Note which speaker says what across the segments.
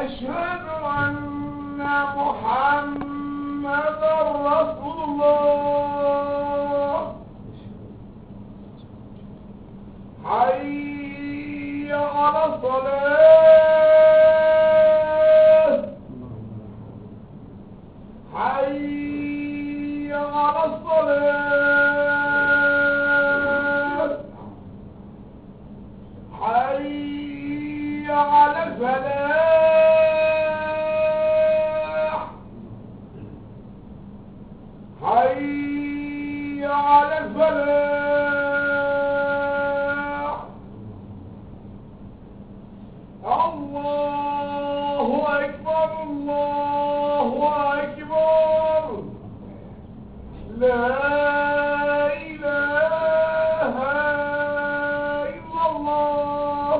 Speaker 1: أشهد أن محمدا رسول الله. حي على الصلاة. حي على الصلاة. حي على الفلاح. حي على الفلاح. الله أكبر الله أكبر. لا إله إلا الله.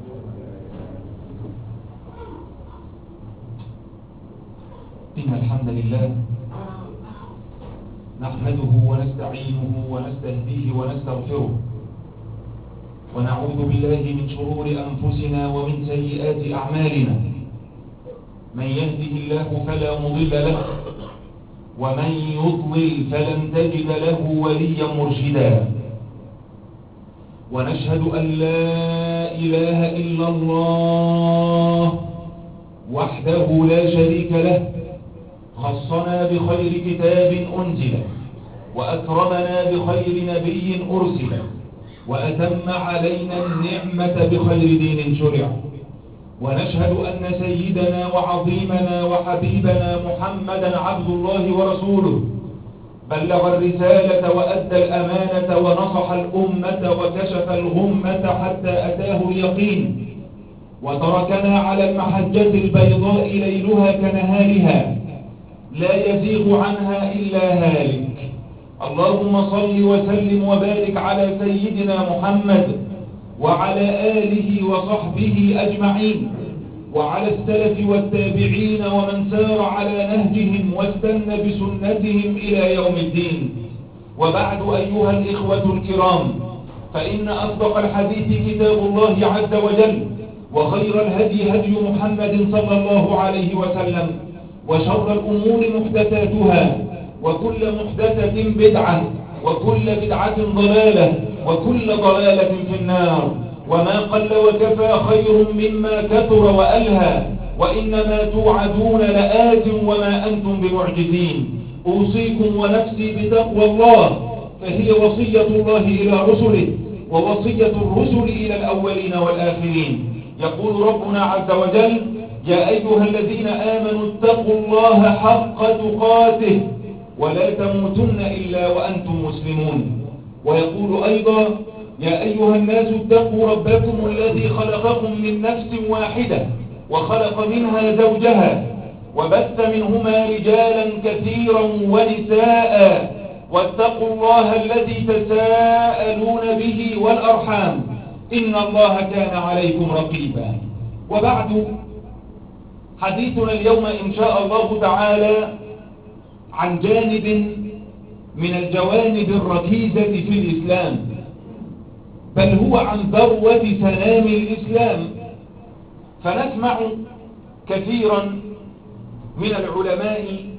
Speaker 2: إن الحمد لله نحمده ونستعينه ونستهديه ونستغفره ونعوذ بالله من شرور أنفسنا ومن سيئات أعمالنا. من يهده الله فلا مضل له ومن يضلل فلن تجد له وليا مرشدا. ونشهد أن لا إله إلا الله وحده لا شريك له، خصنا بخير كتاب أنزل وأكرمنا بخير نبي أرسل وأتم علينا النعمة بخير دين شرع. ونشهد أن سيدنا وعظيمنا وحبيبنا محمدا عبد الله ورسوله، بلغ الرسالة وأدى الأمانة ونصح الأمة وكشف الغمة حتى أتاه اليقين، وتركنا على المحجة البيضاء ليلها كنهارها لا يزيغ عنها إلا هالك. اللهم صل وسلم وبارك على سيدنا محمد وعلى آله وصحبه أجمعين، وعلى السلف والتابعين ومن سار على نهجهم واستنى بسنتهم إلى يوم الدين. وبعد أيها الإخوة الكرام، فإن أصدق الحديث كتاب الله عز وجل، وخير الهدي هدي محمد صلى الله عليه وسلم، وشر الأمور محدثاتها، وكل محدثة بدعة، وكل بدعة ضلالة، وكل ضلالة في النار. وما قل وكفى خير مما كثر وألهى، وإنما توعدون لآت وما أنتم بمعجزين. أوصيكم ونفسي بتقوى الله، فهي وصية الله إلى رسله ووصية الرسل إلى الأولين والآخرين. يقول ربنا عز وجل: يا أيها الذين آمنوا اتقوا الله حق تقاته ولا تموتن إلا وأنتم مسلمون. ويقول أيضا: يا أيها الناس اتقوا ربكم الذي خلقكم من نفس واحدة وخلق منها زوجها وبث منهما رجالا كثيرا ونساء واتقوا الله الذي تساءلون به والأرحام إن الله كان عليكم رقيبا. وبعد، حديثنا اليوم إن شاء الله تعالى عن جانب من الجوانب الركيزة في الإسلام، بل هو عن ذروة سنام الإسلام. فنسمع كثيرا من العلماء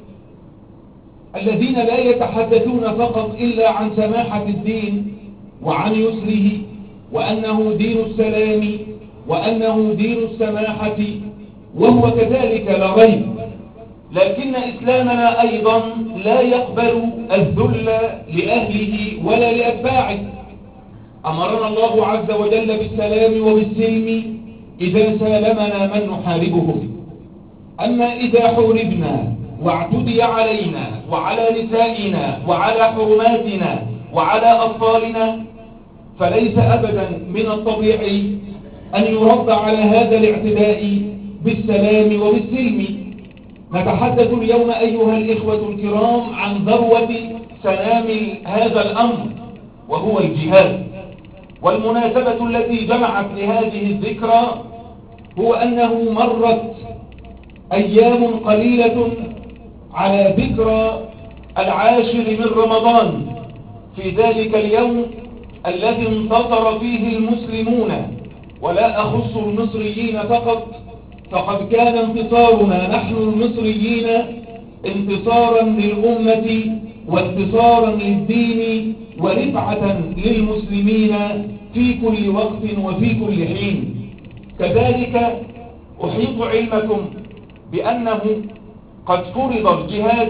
Speaker 2: الذين لا يتحدثون فقط إلا عن سماحة الدين وعن يسره، وأنه دين السلام، وأنه دين السماحة، وهو كذلك لا ريب. لكن إسلامنا أيضا لا يقبل الذل لأهله ولا لأتباعه. أمرنا الله عز وجل بالسلام وبالسلم إذا سالمنا من نحاربه. أما إذا حوربنا واعتدي علينا وعلى نسائنا وعلى حرماتنا وعلى أطفالنا، فليس أبدا من الطبيعي أن يرد على هذا الاعتداء بالسلام وبالسلم. نتحدث اليوم أيها الإخوة الكرام عن ذروة سنام هذا الأمر، وهو الجهاد. والمناسبة التي جمعت لهذه الذكرى هو أنه مرت أيام قليلة على ذكرى 10 من رمضان، في ذلك اليوم الذي انتصر فيه المسلمون، ولا أخص المصريين فقط، فقد كان انتصارنا نحن المصريين انتصارا للأمة وانتصارا للدين ورفعة للمسلمين في كل وقت وفي كل حين. كذلك أحيط علمكم بأنه قد فرض الجهاد،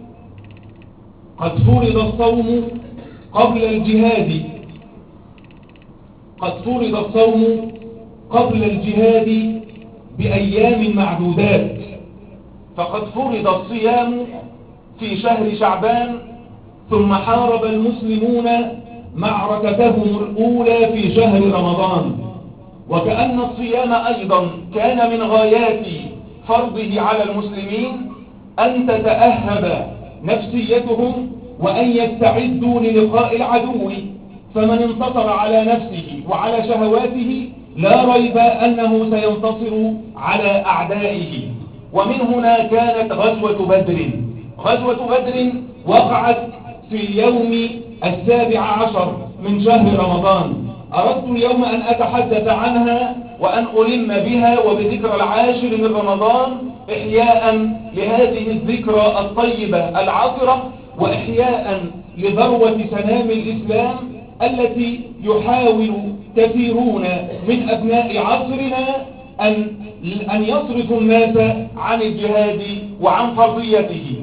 Speaker 2: قد فرض الصوم قبل الجهاد، قد فرض الصوم قبل الجهاد بأيام معدودات. فقد فرض الصيام في شهر شعبان، ثم حارب المسلمون معركتهم الأولى في شهر رمضان. وكأن الصيام أيضا كان من غايات فرضه على المسلمين أن تتأهب نفسيتهم وأن يستعدوا للقاء العدو. فمن انتصر على نفسه وعلى شهواته لا ريب أنه سينتصر على أعدائه. ومن هنا كانت غزوة بدر. غزوة بدر وقعت في اليوم 17 من شهر رمضان. أردت اليوم أن أتحدث عنها وأن ألم بها وبذكرى العاشر من رمضان إحياء لهذه الذكرى الطيبة العطرة، وإحياء لذروة سنام الإسلام التي يحاول كثيرون من أبناء عصرنا أن يصرفوا الناس عن الجهاد وعن فرضيته.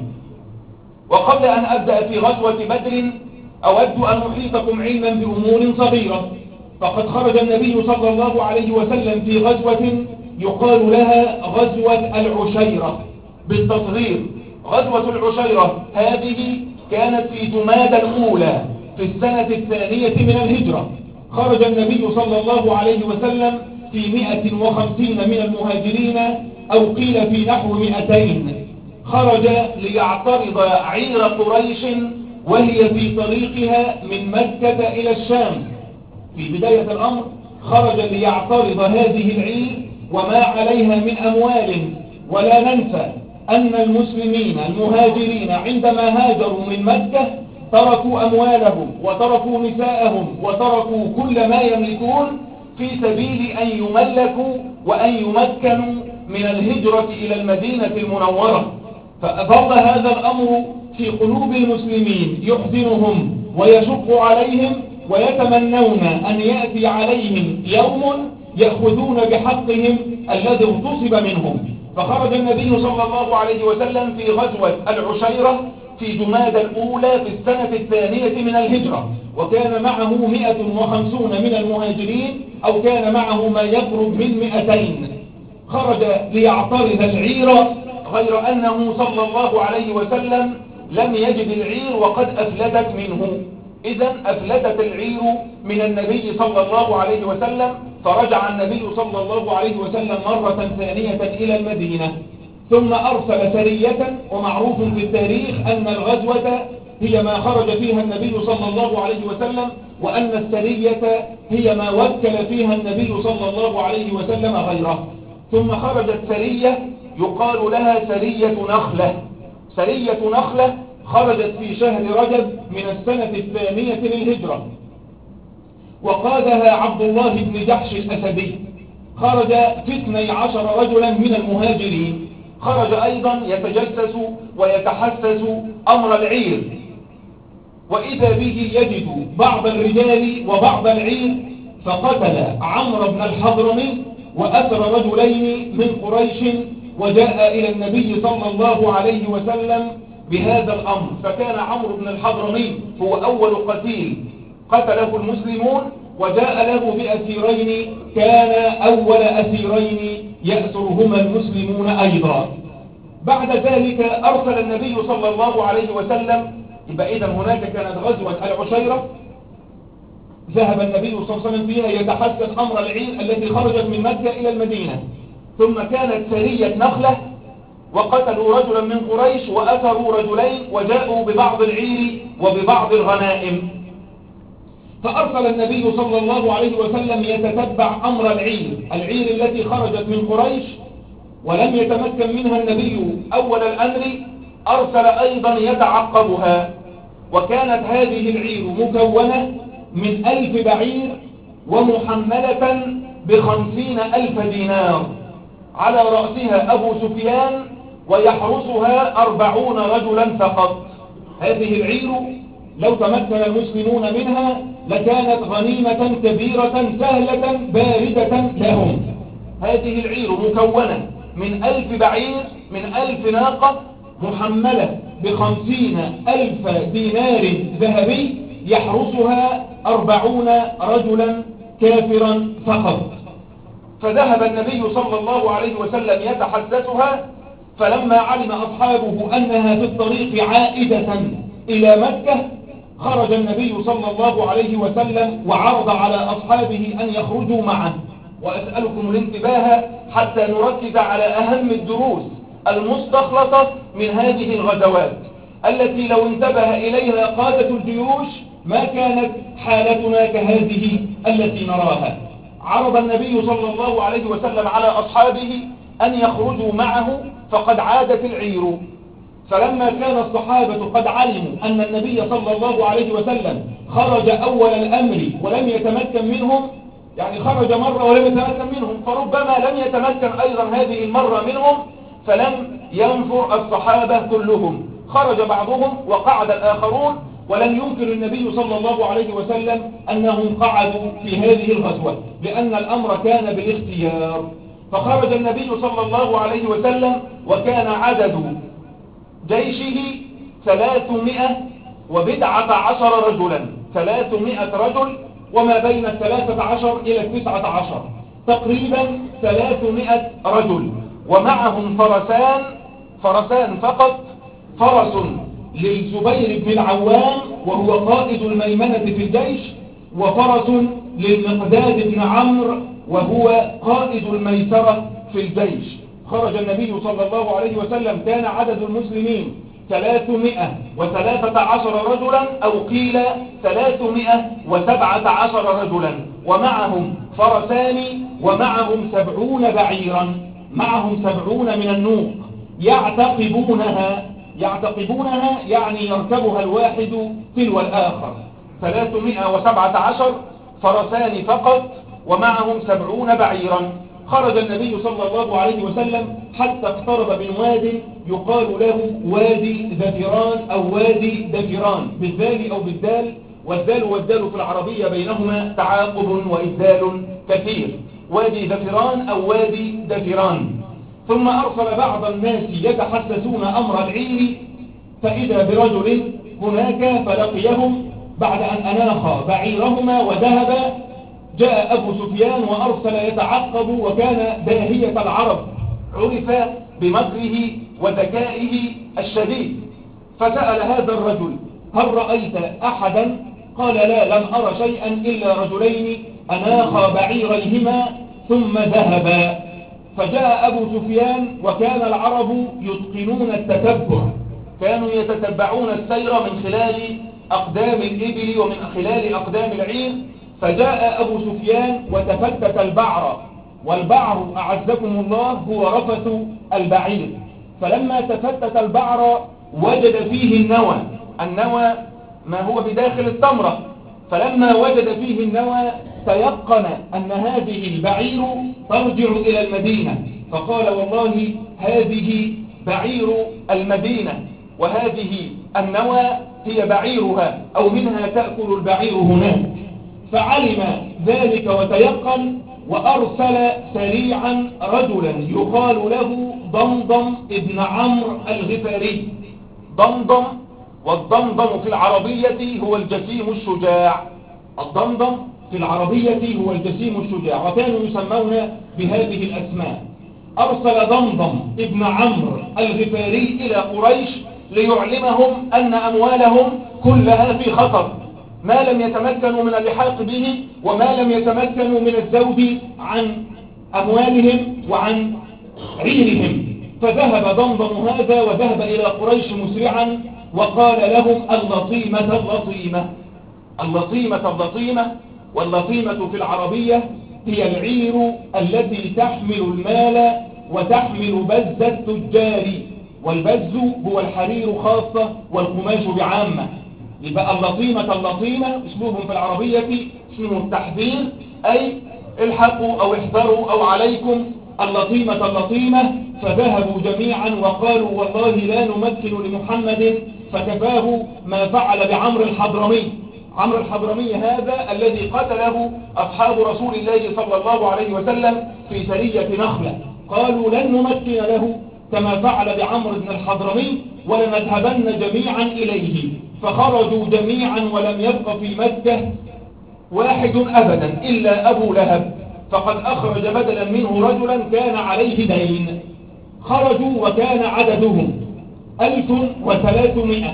Speaker 2: وقبل أن أبدأ في غزوة بدر أود أن أحيطكم علما بأمور صغيرة. فقد خرج النبي صلى الله عليه وسلم في غزوة يقال لها غزوة العشيرة بالتصغير. غزوة العشيرة هذه كانت في جمادى الأولى في السنة 2 من الهجرة. خرج النبي صلى الله عليه وسلم في 150 من المهاجرين، أو قيل في نحو 200. خرج ليعترض عير قريش وهي في طريقها من مكة إلى الشام. في بداية الأمر خرج ليعترض هذه العير وما عليها من أموال. ولا ننسى أن المسلمين المهاجرين عندما هاجروا من مكة تركوا أموالهم وتركوا نساءهم وتركوا كل ما يملكون في سبيل أن يملكوا وأن يمكنوا من الهجرة إلى المدينة المنورة. فأفضل هذا الأمر في قلوب المسلمين يحزنهم ويشق عليهم، ويتمنون أن يأتي عليهم يوم يأخذون بحقهم الذي اغتصب منهم. فخرج النبي صلى الله عليه وسلم في غزوة العشيرة في جمادى الأولى في السنة 2 من الهجرة، وكان معه 150 من المهاجرين، أو كان معه ما يقرب من 200. خرج ليعترض العير، غير أنه صلى الله عليه وسلم لم يجد العير وقد أفلتت منه. إذا أفلتت العير من النبي صلى الله عليه وسلم، فرجع النبي صلى الله عليه وسلم مرة ثانية إلى المدينة، ثم أرسل سرية. ومعروف في التاريخ أن الغزوة هي ما خرج فيها النبي صلى الله عليه وسلم، وأن السرية هي ما وكل فيها النبي صلى الله عليه وسلم غيره. ثم خرجت سرية يقال لها سرية نخلة. سرية نخلة خرجت في شهر رجب من السنة 2 للهجرة، وقادها عبد الله بن جحش الأسدي. خرج 12 رجلا من المهاجرين. خرج أيضا يتجسس ويتحسس أمر العير، وإذا به يجد بعض الرجال وبعض العير، فقتل عمرو بن الحضرمي وأسر رجلين من قريش، وجاء إلى النبي صلى الله عليه وسلم بهذا الأمر. فكان عمرو بن الحضرمي هو أول قتيل قتله المسلمون، وجاء له بأسيرين كان أول أسيرين يأسرهما المسلمون أيضا. بعد ذلك أرسل النبي صلى الله عليه وسلم. يبقى إذا هناك كانت غزوة العشيرة ذهب النبي صلى الله عليه وسلم فيها يتحسن أمر العير التي خرجت من مكة إلى المدينة. ثم كانت سرية نخلة وقتلوا رجلا من قريش وأسروا رجلين، وجاءوا ببعض العير وببعض الغنائم. فأرسل النبي صلى الله عليه وسلم يتتبع أمر العير التي خرجت من قريش ولم يتمكن منها النبي أول الأمر. أرسل أيضا يتعقبها، وكانت هذه العير مكونة من 1000 بعير ومحملة ب50,000 دينار. على رأسها أبو سفيان ويحرسها 40 رجلا فقط. هذه العير لو تمكن المسلمون منها لكانت غنيمة كبيرة سهلة باردة لهم. هذه العير مكونة من 1000 بعير، من 1000 ناقة، محملة ب50,000 دينار ذهبي، يحرسها 40 رجلا كافرا فقط. فذهب النبي صلى الله عليه وسلم يتحدثها، فلما علم أصحابه أنها في الطريق عائدة إلى مكة خرج النبي صلى الله عليه وسلم وعرض على أصحابه أن يخرجوا معه. وأسألكم الانتباه حتى نركز على أهم الدروس المستخلصة من هذه الغزوات التي لو انتبه إليها قادة الجيوش ما كانت حالتنا كهذه التي نراها. عرض النبي صلى الله عليه وسلم على أصحابه أن يخرجوا معه فقد عادت العير. فلما كان الصحابة قد علموا أن النبي صلى الله عليه وسلم خرج أول الأمر ولم يتمكن منهم، يعني خرج مرة ولم يتمكن منهم، فربما لم يتمكن أيضا هذه المرة منهم، فلم ينفر الصحابة كلهم، خرج بعضهم وقعد الآخرون، ولم ينكر النبي صلى الله عليه وسلم أنهم قعدوا في هذه الغزوة لأن الأمر كان بالاختيار. فخرج النبي صلى الله عليه وسلم وكان عدد جيشه 310 رجلا، 300 رجل، وما بين 13 إلى 19 تقريبا 300 رجل، ومعهم فرسان فقط، فرس للزبير بن العوام وهو قائد الميمنة في الجيش، وفرس للمقداد بن عمرو وهو قائد الميسرة في الجيش. خرج النبي صلى الله عليه وسلم كان عدد المسلمين 313 رجلا أو قيل 317 رجلا، ومعهم فرسان ومعهم 70 بعيرا، معهم 70 من النوق يعتقبونها يعني يركبها الواحد تلو الآخر. 317 فرسان فقط ومعهم 70 بعيرا. خرج النبي صلى الله عليه وسلم حتى اقترب من واد يقال له وادي ذفران أو وادي دفران بالذال أو بالدال، والذال والدال في العربية بينهما تعاقب وإبدال كثير، وادي ذفران أو وادي دفران. ثم أرسل بعض الناس يتحسسون أمر العير، فإذا برجل هناك فلقيهم بعد أن أناخ بعيرهما وذهب. جاء أبو سفيان وأرسل يتعقب، وكان داهية العرب، عرف بمكره وذكائه الشديد. فسأل هذا الرجل: هل رأيت أحدا؟ قال: لا، لم أرى شيئا إلا رجلين أناخا بعيريهما ثم ذهبا. فجاء أبو سفيان، وكان العرب يتقنون التتبع، كانوا يتتبعون السير من خلال أقدام الإبل ومن خلال أقدام العير. فجاء أبو سفيان وتفتت البعر، والبعر أعزكم الله هو رفث البعير. فلما تفتت البعر وجد فيه النوى ما هو بداخل التمرة. فلما وجد فيه النوى تيقن أن هذه البعير ترجع إلى المدينة، فقال: والله هذه بعير المدينة، وهذه النوى هي بعيرها أو منها تأكل البعير هناك. فعلم ذلك وتيقن، وأرسل سريعا رجلا يقال له ضمضم ابن عمرو الغفاري. ضمضم، والضمضم في العربية هو الجسيم الشجاع، الضمضم في العربية هو الجسيم الشجاع، وكانوا يسمون بهذه الأسماء. أرسل ضمضم ابن عمرو الغفاري إلى قريش ليعلمهم أن أموالهم كلها في خطر، ما لم يتمكنوا من اللحاق به وما لم يتمكنوا من الزود عن أموالهم وعن عيرهم. فذهب ضمضم هذا وذهب إلى قريش مسرعا وقال لهم: اللطيمة. واللطيمة في العربية هي العير التي تحمل المال وتحمل بز التجار، والبز هو الحرير خاصة والقماش بعامة. يبقى اللطيمة اسلوب في العربية اسمه التحذير، أي الحقوا أو احذروا أو عليكم اللطيمة، فذهبوا جميعا وقالوا والله لا نمكن لمحمد، فكفاه ما فعل بعمرو الحضرمي. عمرو الحضرمي هذا الذي قتله أصحاب رسول الله صلى الله عليه وسلم في سرية نخلة، قالوا لن نمكن له كما فعل بعمرو بن الحضرمي ولنذهبن جميعا إليه. فخرجوا جميعا ولم يبق في مكة واحد أبدا إلا أبو لهب، فقد أخرج بدلا منه رجلا كان عليه دين. خرجوا وكان عددهم 1300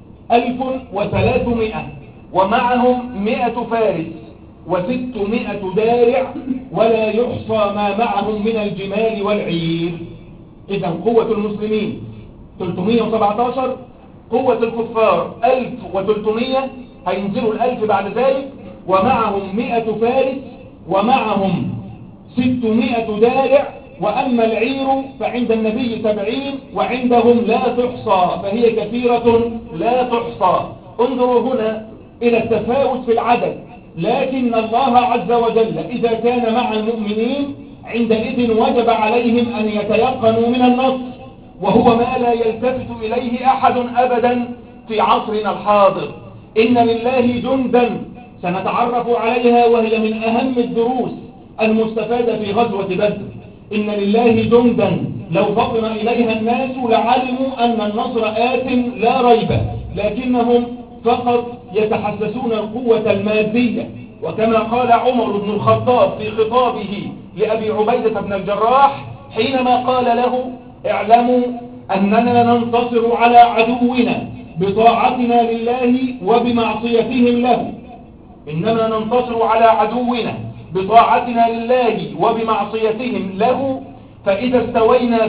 Speaker 2: ومعهم 100 فارس و600 دارع، ولا يحصى ما معهم من الجمال والعير. إذا قوة المسلمين 317، قوة الكفار 1300، هينزلوا 1000 بعد ذلك، ومعهم 100 فارس ومعهم 600 دارع، وأما العير فعند النبي 70 وعندهم لا تحصى، فهي كثيرة لا تحصى. انظروا هنا إلى التفاوت في العدد، لكن الله عز وجل إذا كان مع المؤمنين عندئذ وجب عليهم أن يتيقنوا من النصر، وهو ما لا يلتفت إليه أحد أبدا في عصرنا الحاضر. إن لله جندا سنتعرف عليها، وهي من أهم الدروس المستفادة في غزوة بدر. إن لله جندا لو فطن إليها الناس لعلموا أن النصر آت لا ريب، لكنهم فقط يتحسسون القوة المادية. وكما قال عمر بن الخطاب في خطابه لأبي عبيدة بن الجراح حينما قال له اعلموا أننا ننتصر على عدونا بطاعتنا لله وبمعصيتهم له، إنما ننتصر على عدونا بطاعتنا لله وبمعصيتهم له، فإذا استوينا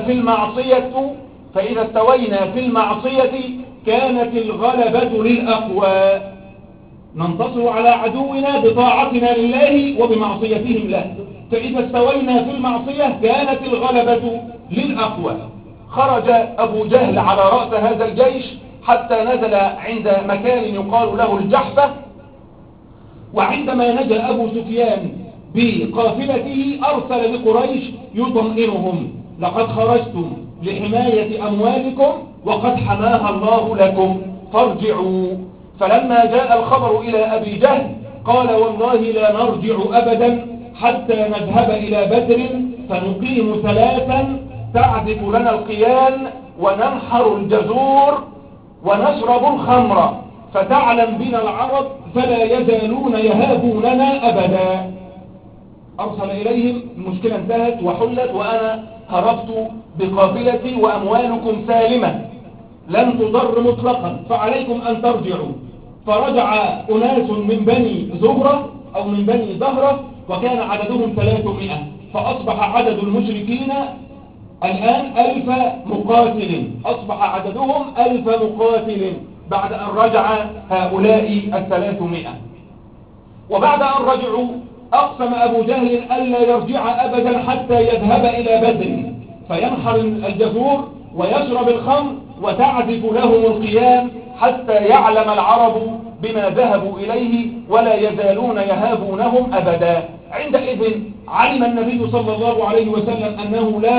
Speaker 2: في المعصية كانت الغلبة للأقوى. ننتصر على عدونا بطاعتنا لله وبمعصيتهم له، فإذا استوينا في المعصية كانت الغلبة للأقوى. خرج أبو جهل على رأس هذا الجيش حتى نزل عند مكان يقال له الجحفة، وعندما نزل أبو سفيان بقافلته أرسل لقريش يطمئنهم: لقد خرجتم لحماية أموالكم وقد حماها الله لكم فارجعوا. فلما جاء الخبر إلى أبي جهل قال: والله لا نرجع أبدا حتى نذهب إلى بدر فنقيم 3 تعزف لنا القيان وننحر الجزور ونشرب الخمر فتعلم بنا العرب فلا يزالون يهابوننا أبدا. أرسل إليهم: المشكلة انتهت وحلت، وأنا هربت بقافلتي وأموالكم سالمة لن تضر مطلقا، فعليكم أن ترجعوا. فرجع أناس من بني زهرة أو من بني زهرة وكان عددهم 300، فأصبح عدد المشركين الآن 1000 مقاتل، أصبح عددهم 1000 مقاتل بعد أن رجع هؤلاء 300. وبعد أن رجعوا أقسم أبو جهل ألا يرجع أبدا حتى يذهب إلى بدر فينحر الجزور ويشرب الخمر وتعزف لهم القيام حتى يعلم العرب بما ذهبوا إليه ولا يزالون يهابونهم أبدا. عندئذ علم النبي صلى الله عليه وسلم أنه لا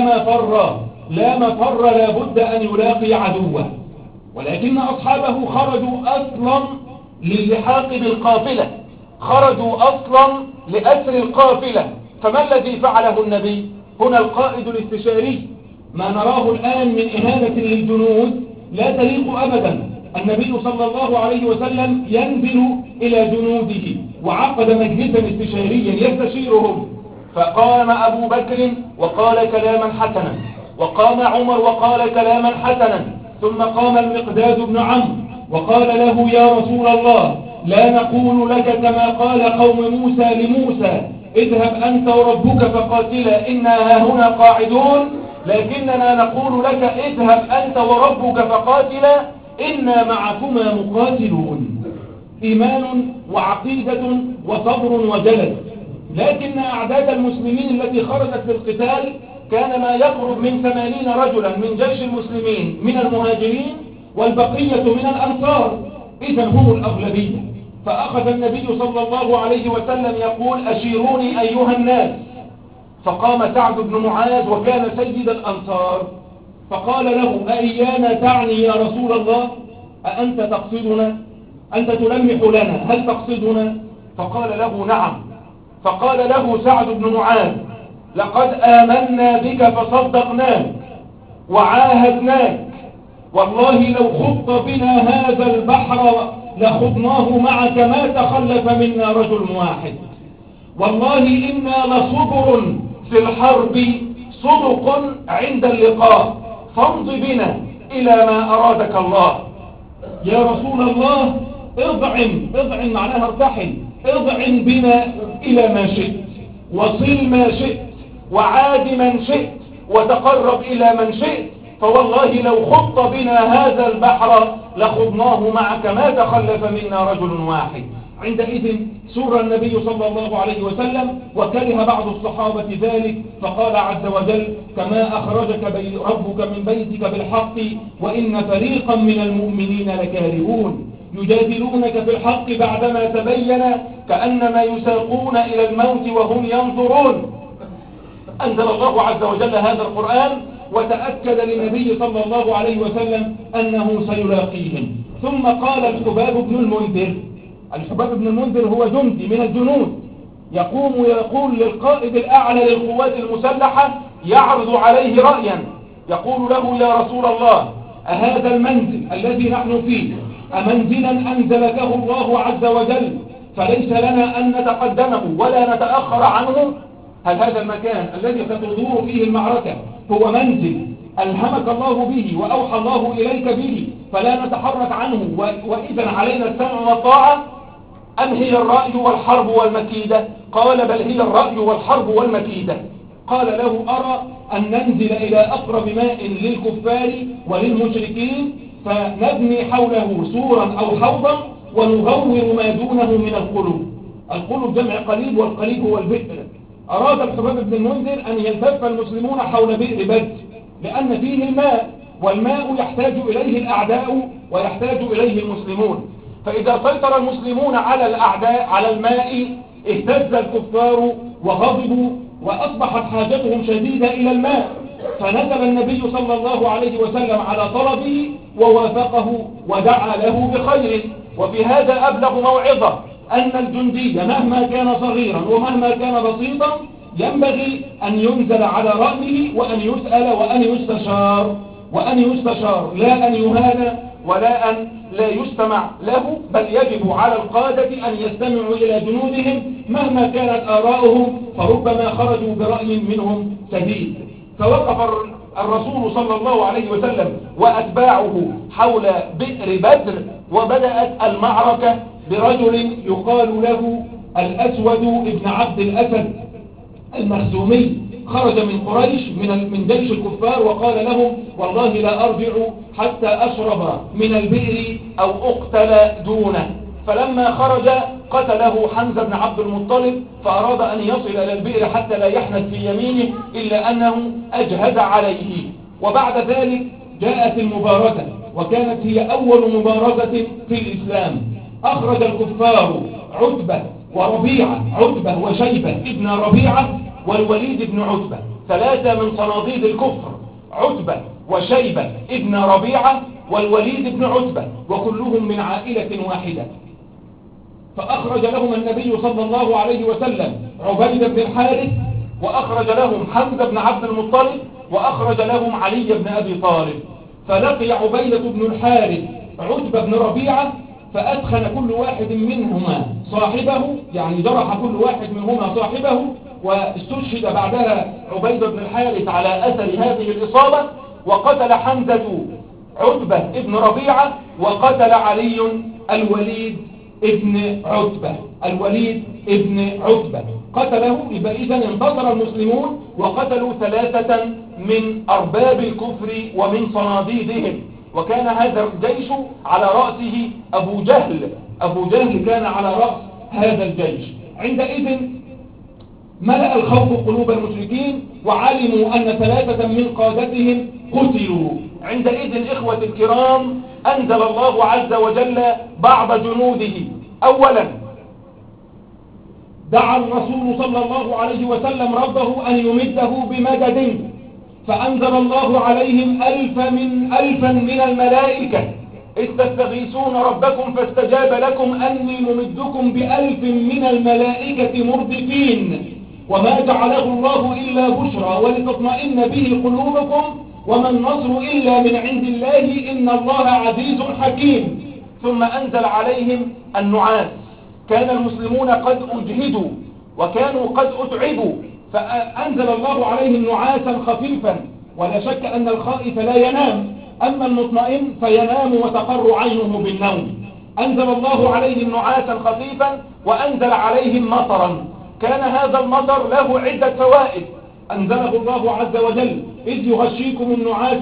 Speaker 2: مفر لا بد أن يلاقي عدوه، ولكن أصحابه خرجوا أصلا للحاق بالقافلة، خرجوا أصلا لأسر القافلة. فما الذي فعله النبي؟ هنا القائد الاستشاري ما نراه الآن من إهانة للجنود لا تليق أبدا. النبي صلى الله عليه وسلم ينزل إلى جنوده وعقد مجلسا استشاريا يستشيرهم، فقام أبو بكر وقال كلاما حسنا، وقام عمر وقال كلاما حسنا، ثم قام المقداد بن عمرو وقال له: يا رسول الله، لا نقول لك كما قال قوم موسى لموسى: اذهب أنت وربك فقاتلا إنا هنا قاعدون، لكننا نقول لك: اذهب أنت وربك فقاتلا إنا معكما مقاتلون. إيمان وعقيدة وصبر وجلد. لكن أعداد المسلمين التي خرجت للقتال كان ما يقرب من 80 رجلا من جيش المسلمين من المهاجرين والبقية من الأنصار، إذا هم الأغلبية. فأخذ النبي صلى الله عليه وسلم يقول: أشيروني أيها الناس، فقام سعد بن معاذ وكان سيد الأنصار فقال له: أإيانا تعني يا رسول الله؟ أأنت تقصدنا؟ أنت تلمح لنا، هل تقصدنا؟ فقال له: نعم. فقال له سعد بن معاذ: لقد آمنا بك فصدقناك وعاهدناك، والله لو خضت بنا هذا البحر لخضناه معك ما تخلف منا رجل واحد، والله إنا لصبر في الحرب صدق عند اللقاء، فامض بنا إلى ما أرادك الله. يا رسول الله اضعن معناها ارتحل، اضعن بنا إلى ما شئت، وصل ما شئت، وعاد من شئت، وتقرب إلى من شئت، فوالله لو خضت بنا هذا البحر لخضناه معك ما تخلف منا رجل واحد. عندئذ سور النبي صلى الله عليه وسلم، وكره بعض الصحابة ذلك، فقال عز وجل: كما أخرجك ربك من بيتك بالحق وإن فريقا من المؤمنين لكارهون يجادلونك في الحق بعدما تبين كأنما يساقون إلى الموت وهم ينظرون. أنزل الله عز وجل هذا القرآن وتأكد للنبي صلى الله عليه وسلم أنه سيلاقيهم. ثم قال الحباب بن المنذر هو جندي من الجنود، يقول للقائد الأعلى للقوات المسلحة، يعرض عليه رأيا، يقول له: يا رسول الله، أهذا المنزل الذي نحن فيه أمنزلا أنزلته الله عز وجل فليس لنا أن نتقدمه ولا نتأخر عنه؟ هل هذا المكان الذي ستدور فيه المعركة هو منزل ألهمك الله به وأوحى الله إليك به فلا نتحرك عنه وإذن علينا السمع والطاعة، أم هي الرأي والحرب والمكيدة؟ قال: بل هي الرأي والحرب والمكيدة. قال له: أرى أن ننزل إلى أقرب ماء للكفار وللمشركين فنبني حوله سورا أو حوضا ونغور ما دونه من القلوب جمع قليب، والقليب هو البئر. أراد الحباب بن المنذر أن يلتف المسلمون حول بئر بدر لأن فيه الماء، والماء يحتاج إليه الأعداء ويحتاج إليه المسلمون، فإذا سيطر المسلمون على الأعداء على الماء اهتز الكفار وغضبوا وأصبحت حاجتهم شديدة إلى الماء، فنزل النبي صلى الله عليه وسلم على طلبه ووافقه ودعا له بخير. وفي هذا أبلغ موعظة أن الجندي مهما كان صغيرا ومهما كان بسيطا ينبغي أن ينزل على رأيه وأن يسأل وأن يستشار لا أن يهان ولا أن لا يستمع له، بل يجب على القادة أن يستمعوا إلى جنودهم مهما كانت آراؤهم، فربما خرجوا برأي منهم سديد. فوقف الرسول صلى الله عليه وسلم وأتباعه حول بئر بدر، وبدأت المعركة برجل يقال له الأسود ابن عبد الأسد المخزومي، خرج من قريش من جيش الكفار وقال لهم: والله لا أرجع حتى أشرب من البئر أو أقتل دونه. فلما خرج قتله حمزة بن عبد المطلب، فأراد أن يصل إلى البئر حتى لا يحنث في يمينه إلا أنه أجهد عليه. وبعد ذلك جاءت المبارزة، وكانت هي أول مبارزة في الإسلام. أخرج الكفار عتبة وشيبة ابن ربيعة والوليد بن عتبة، ثلاثة من صناديد الكفر، عتبة وشيبة ابن ربيعة والوليد بن عتبة، وكلهم من عائلة واحدة. فأخرج لهم النبي صلى الله عليه وسلم عبيد بن الحارث، وأخرج لهم حمزة بن عبد المطلب، وأخرج لهم علي بن أبي طالب. فلقي عبيدة بن الحارث عتبة بن ربيعة فأدخن كل واحد منهما صاحبه، يعني جرح كل واحد منهما صاحبه، واستشهد بعدها عبيدة بن الحارث على أثر هذه الإصابة. وقتل حمزة عتبة ابن ربيعة، وقتل علي الوليد ابن عتبة قتله. يبقى إذن انتصر المسلمون وقتلوا ثلاثة من أرباب الكفر ومن صناديدهم، وكان هذا الجيش على رأسه أبو جهل كان على رأس هذا الجيش. عندئذ ملأ الخوف قلوب المشركين وعلموا أن ثلاثة من قادتهم قتلوا. عندئذ إخوة الكرام أنزل الله عز وجل بعض جنوده. أولا دعا الرسول صلى الله عليه وسلم ربه أن يمده بمدد، فأنزل الله عليهم ألفا من الملائكة إذ تستغيثون ربكم فاستجاب لكم أني ممدكم بألف من الملائكة مردفين، وما جعله الله إلا بشرى ولتطمئن به قلوبكم وما النصر إلا من عند الله إن الله عزيز حكيم. ثم أنزل عليهم النعاس. كان المسلمون قد أجهدوا وكانوا قد أتعبوا، فأنزل الله عليهم نعاسا خفيفا، ولا شك أن الخائف لا ينام، أما المطمئن فينام وتقر عينه بالنوم. أنزل الله عليهم نعاسا خفيفا وأنزل عليهم مطرا. كان هذا المطر له عدة فوائد أنزله الله عز وجل، إذ يغشيكم النعاس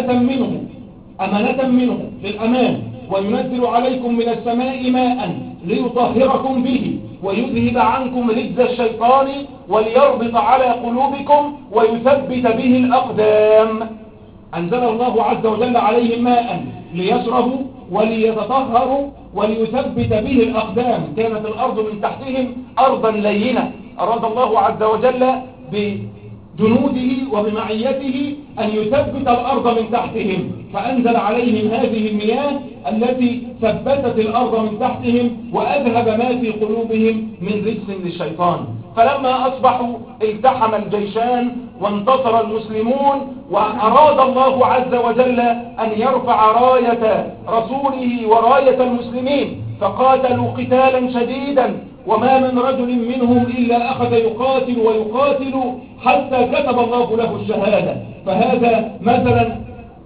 Speaker 2: أمنة منه للأمان، وينزل عليكم من السماء ماء ليطهركم به ويذهب عنكم رجز الشيطان وليربط على قلوبكم ويثبت به الأقدام. أنزل الله عز وجل عليهم ماء ليشربوا وليتطهروا وليثبت به الأقدام. كانت الأرض من تحتهم أرضا لينة، أراد الله عز وجل بجنوده وبمعيته أن يثبت الأرض من تحتهم، فأنزل عليهم هذه المياه التي ثبتت الأرض من تحتهم وأذهب ما في قلوبهم من رجس للشيطان. فلما أصبحوا التحم الجيشان وانتصر المسلمون، وأراد الله عز وجل أن يرفع راية رسوله وراية المسلمين، فقاتلوا قتالا شديدا، وما من رجل منهم إلا أخذ يقاتل ويقاتل حتى كتب الله له الشهادة. فهذا مثلا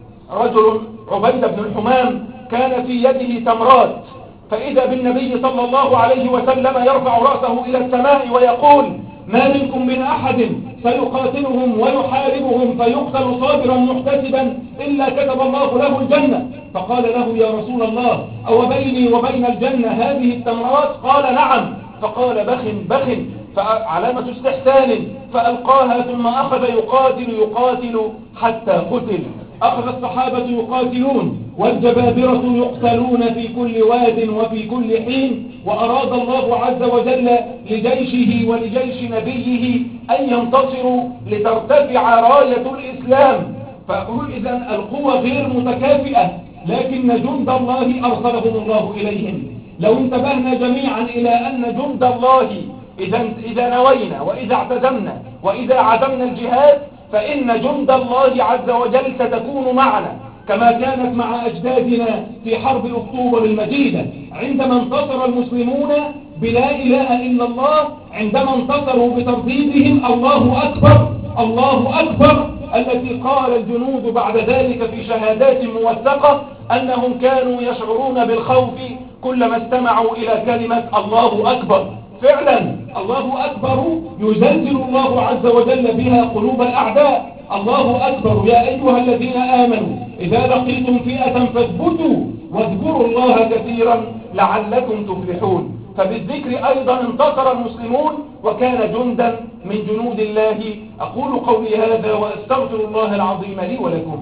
Speaker 2: رجل عبيدة بن الحمام كان في يده تمرات، فإذا بالنبي صلى الله عليه وسلم يرفع رأسه إلى السماء ويقول: ما منكم من أحد سيقاتلهم ويحاربهم فيقتل صابرا محتسبا إلا كتب الله له الجنة. فقال له: يا رسول الله، أو بيني وبين الجنة هذه التمرات؟ قال: نعم. فقال: بخ فعلامة استحسان، فألقاها ثم أخذ يقاتل حتى قتل. أخذ الصحابة يقاتلون والجبابرة يقتلون في كل واد وفي كل حين، وأراد الله عز وجل لجيشه ولجيش نبيه أن ينتصروا لترتفع راية الإسلام. فأقول إذن القوة غير متكافئة، لكن جند الله أرسلهم الله إليهم. لو انتبهنا جميعا إلى أن جند الله إذا نوينا وإذا اعتزمنا وإذا عزمنا الجهاد، فإن جند الله عز وجل ستكون معنا، كما كانت مع أجدادنا في حرب أكتوبر المجيدة عندما انتصر المسلمون بلا إله إلا الله، عندما انتصروا بترديدهم الله أكبر الله أكبر، التي قال الجنود بعد ذلك في شهادات موثقة أنهم كانوا يشعرون بالخوف كلما استمعوا إلى كلمة الله أكبر. فعلا الله أكبر يزلزل الله عز وجل بها قلوب الأعداء. الله أكبر يا أيها الذين آمنوا إذا لقيتم فئة فاثبتوا واذكروا الله كثيرا لعلكم تفلحون. فبالذكر أيضا انتصر المسلمون وكان جندا من جنود الله. أقول قولي هذا وأستغفر الله العظيم لي ولكم.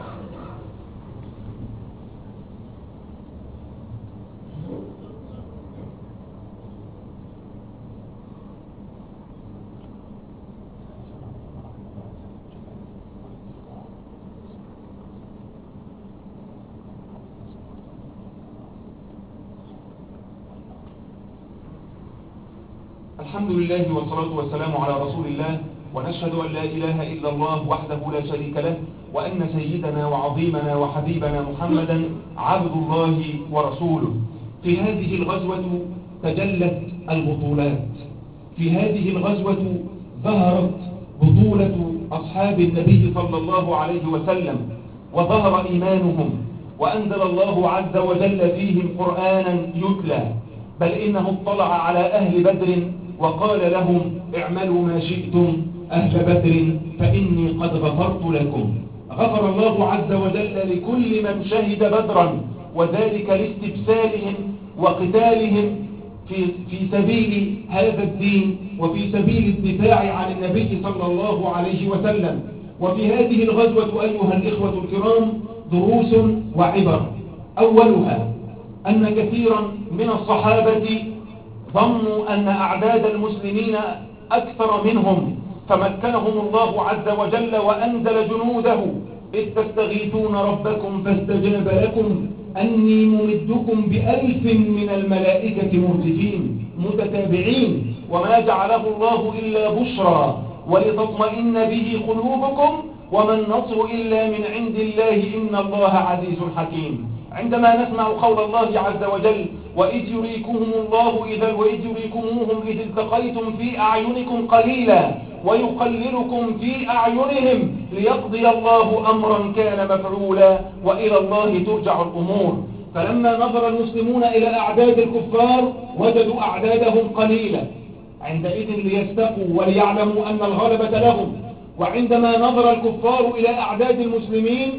Speaker 2: الحمد لله والصلاة والسلام على رسول الله، ونشهد أن لا إله إلا الله وحده لا شريك له، وأن سيدنا وعظيمنا وحبيبنا محمدا عبد الله ورسوله. في هذه الغزوة تجلت البطولات، في هذه الغزوة ظهرت بطولة أصحاب النبي صلى الله عليه وسلم وظهر إيمانهم، وأنزل الله عز وجل فيهم قرآنا يتلى، بل إنه اطلع على أهل بدر وقال لهم: اعملوا ما شئتم أهل بدر فإني قد غفرت لكم. غفر الله عز وجل لكل من شهد بدرا، وذلك لاستبسالهم وقتالهم في سبيل هذا الدين وفي سبيل الدفاع عن النبي صلى الله عليه وسلم. وفي هذه الغزوة أيها الإخوة الكرام دروس وعبر. أولها أن كثيرا من الصحابة ظنوا أن أعداد المسلمين أكثر منهم، فمكنهم الله عز وجل وأنزل جنوده إذ تستغيثون ربكم فاستجاب لكم أني ممدكم ب1000 من الملائكة مردفين متتابعين وما جعله الله إلا بشرى ولتطمئن به قلوبكم وما النصر إلا من عند الله إن الله عزيز حكيم. عندما نسمع قول الله عز وجل وإذ يريكمهم إذ التقيتم في أعينكم قليلا ويقللكم في أعينهم ليقضي الله أمرا كان مفعولا وإلى الله ترجع الأمور. فلما نظر المسلمون إلى أعداد الكفار وجدوا أعدادهم قليلة، عندئذ ليستقوا وليعلموا أن الغلبة لهم. وعندما نظر الكفار إلى أعداد المسلمين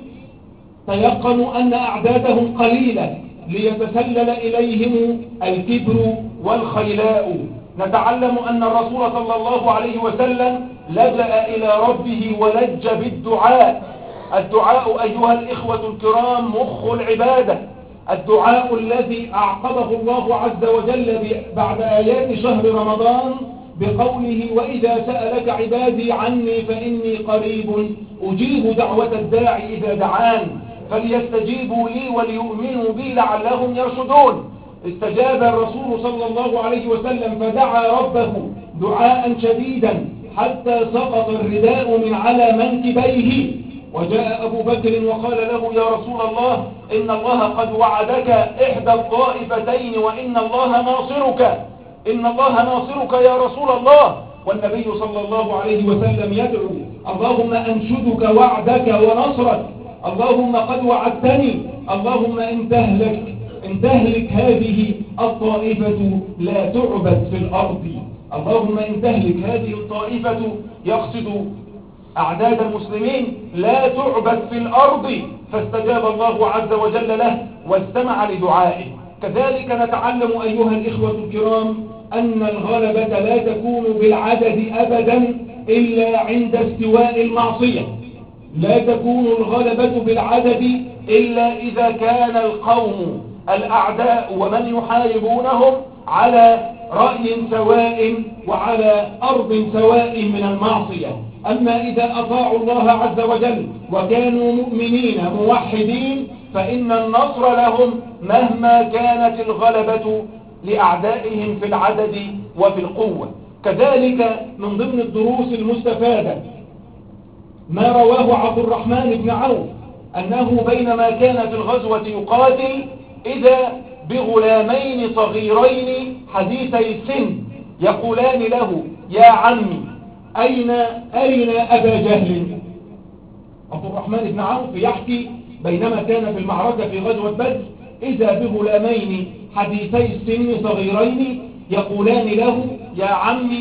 Speaker 2: تيقنوا أن أعدادهم قليلة ليتسلل إليهم الكبر والخيلاء. نتعلم أن الرسول صلى الله عليه وسلم لجأ إلى ربه ولج بالدعاء. الدعاء أيها الإخوة الكرام مخ العبادة، الدعاء الذي أعقبه الله عز وجل بعد آيات شهر رمضان بقوله وإذا سألك عبادي عني فإني قريب أجيب دعوة الداعي إذا دعان فليستجيبوا لي وليؤمنوا بي لعلهم يرشدون. استجاب الرسول صلى الله عليه وسلم فدعا ربه دعاء شديدا حتى سقط الرداء من على منكبيه، وجاء أبو بكر وقال له يا رسول الله إن الله قد وعدك إحدى الطائفتين وإن الله ناصرك، إن الله ناصرك يا رسول الله. والنبي صلى الله عليه وسلم يدعو اللهم أنشدك وعدك ونصرك، اللهم قد وعدتني، اللهم إن تهلك هذه الطائفة لا تعبد في الأرض، اللهم إن تهلك هذه الطائفة يقصد أعداد المسلمين لا تعبد في الأرض. فاستجاب الله عز وجل له واستمع لدعائه. كذلك نتعلم أيها الإخوة الكرام أن الغلبة لا تكون بالعدد أبدا إلا عند استواء المعصية، لا تكون الغلبة بالعدد إلا إذا كان القوم الأعداء ومن يحاربونهم على رأي سواء وعلى أرض سواء من المعصية. أما إذا أطاعوا الله عز وجل وكانوا مؤمنين موحدين فإن النصر لهم مهما كانت الغلبة لأعدائهم في العدد وفي القوة. كذلك من ضمن الدروس المستفادة ما رواه عبد الرحمن بن عوف أنه بينما كان في الغزوة يقاتل إذا بغلامين صغيرين حديثي السن يقولان له يا عمي أين أبا جهل. عبد الرحمن بن عوف يحكي بينما كان في المعركة في غزوة بدر إذا بغلامين حديثي السن صغيرين يقولان له يا عمي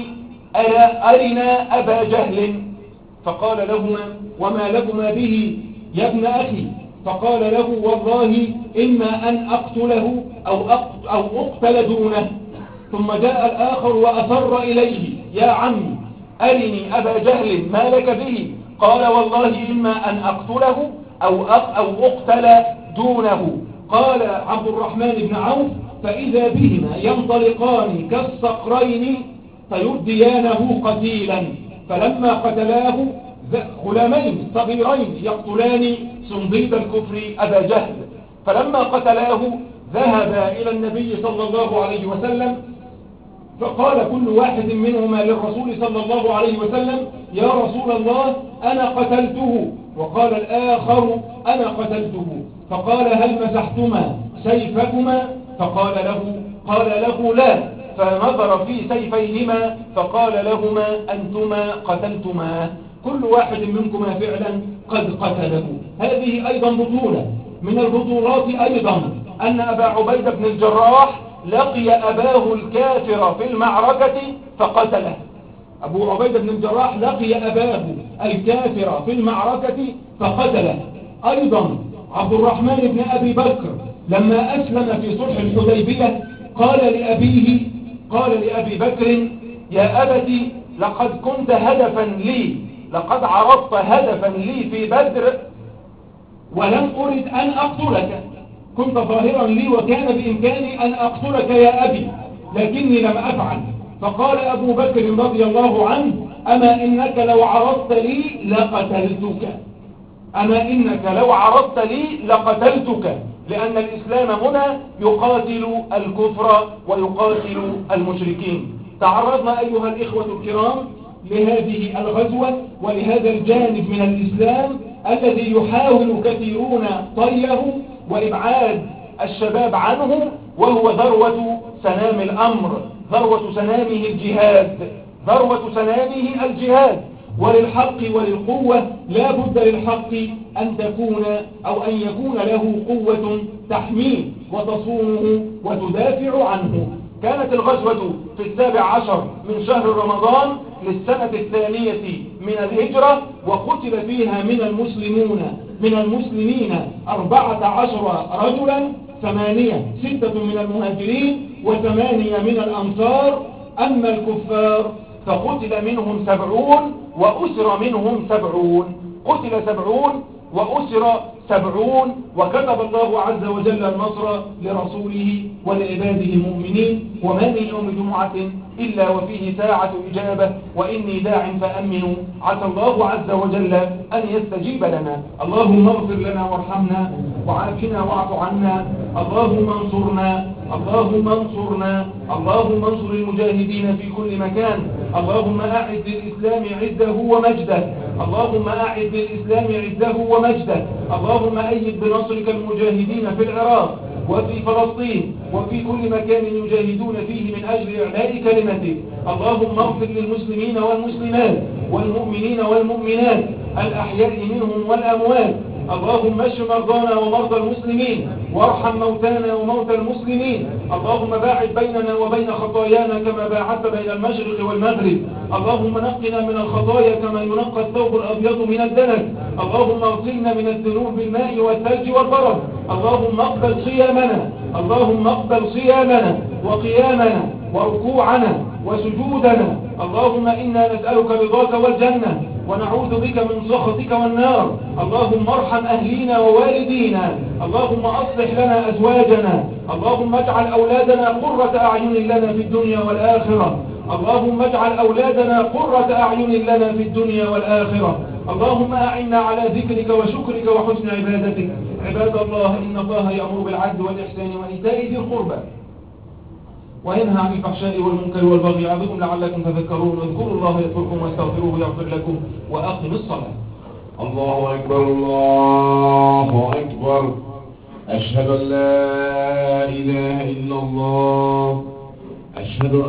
Speaker 2: أرنا أبا جهل. فقال لهما وما لكما به يا ابن أخي؟ فقال له والله إما أن أقتله أو أقتل دونه. ثم جاء الآخر وأصر إليه يا عمي أرني أبا جهل ما لك به؟ قال والله إما أن أقتله أو أقتل دونه. قال عبد الرحمن بن عوف فإذا بهما ينطلقان كالصقرين فيرديانه قتيلا. فلما قتلاه غلامين صغيرين يقتلان صنديد الكفر أبا جهل، فلما قتلاه ذهب إلى النبي صلى الله عليه وسلم فقال كل واحد منهما للرسول صلى الله عليه وسلم يا رسول الله أنا قتلته، وقال الآخر أنا قتلته. فقال هل مسحتما سيفكما؟ قال له لا. فنظر في سيفيهما فقال لهما أنتما قتلتما، كل واحد منكما فعلا قد قتله. هذه أيضا بطولة من البطولات أيضا أن أبا عبيدة بن الجراح لقي أباه الكافر في المعركة فقتله. أبو عبيدة بن الجراح لقي أباه الكافر في المعركة فقتله. أيضا عبد الرحمن بن أبي بكر لما أسلم في صلح الحديبية قال لأبي بكر يا أبتي لقد كنت هدفا لي، لقد عرضت هدفا لي في بدر ولم أرد أن أقتلك، كنت ظاهرا لي وكان بإمكاني أن أقتلك يا أبي، لكني لم أفعل. فقال أبو بكر رضي الله عنه: أما إنك لو عرضت لي لقتلتك، أما إنك لو عرضت لي لقتلتك، لأن الإسلام هنا يقاتل الكفر ويقاتل المشركين. تعرضنا أيها الإخوة الكرام لهذه الغزوة ولهذا الجانب من الإسلام الذي يحاول كثيرون طيه وإبعاد الشباب عنه، وهو ذروة سنام الأمر، ذروة سنامه الجهاد، ذروة سنامه الجهاد. وللحق وللقوة لا بد للحق أن تكون أو أن يكون له قوة تحميه وتصونه وتدافع عنه. كانت الغزوة في 17 من شهر رمضان للسنة 2 من الهجرة، وقتل فيها من المسلمين 14 رجلا، 6 من المهاجرين و8 من الأنصار. أما الكفار فقتل منهم 70 وأسر منهم 70، قتل 70 وأسر 70، وكتب الله عز وجل النصر لرسوله ولعباده المؤمنين. وما من يوم جمعة إلا وفيه ساعة إجابة، وإني داع فأمنوا، عسى الله عز وجل أن يستجيب لنا. اللهم اغفر لنا وارحمنا وعافنا واعف عنا، اللهم انصرنا، اللهم انصرنا، اللهم انصر المجاهدين في كل مكان، اللهم أعز للإسلام عزه ومجده، اللهم أعز للإسلام عزه ومجده، اللهم أيد بنصرك المجاهدين في العراق وفي فلسطين وفي كل مكان يجاهدون فيه من أجل إعلاء كلمتك. اللهم اغفر للمسلمين والمسلمات والمؤمنين والمؤمنات الأحياء منهم والأموات. اللهم اشف مرضانا ومرضى المسلمين، وارحم موتانا وموتى المسلمين. اللهم باعد بيننا وبين خطايانا كما باعدت بين المشرق والمغرب. اللهم نقنا من الخطايا كما ينقى الثوب الأبيض من الدنس. اللهم اغسلنا من الذنوب بالماء والثلج والبرد. اللهم اقبل صيامنا، اللهم اقبل صيامنا وقيامنا وركوعنا وسجودنا. اللهم إنا نسألك رضاك والجنة، ونعوذ بك من سخطك والنار. اللهم ارحم أهلينا ووالدينا، اللهم أصلح لنا أزواجنا، اللهم اجعل أولادنا قرة أعين لنا في الدنيا والآخرة، اللهم اجعل أولادنا قرة أعين لنا في الدنيا والآخرة. اللهم أعنا على ذكرك وشكرك وحسن عبادتك. عباد الله، إن الله يأمر بالعدل والإحسان وإيتاء ذي القربى وينهى عن الفحشاء والمنكر والبغي يعظكم لعلكم تذكرون. واذكروا الله يذكركم واستغفروه يغفر لكم، وأقم الصلاة.
Speaker 1: الله أكبر، الله أكبر. أشهد أن لا إله إلا الله، أشهد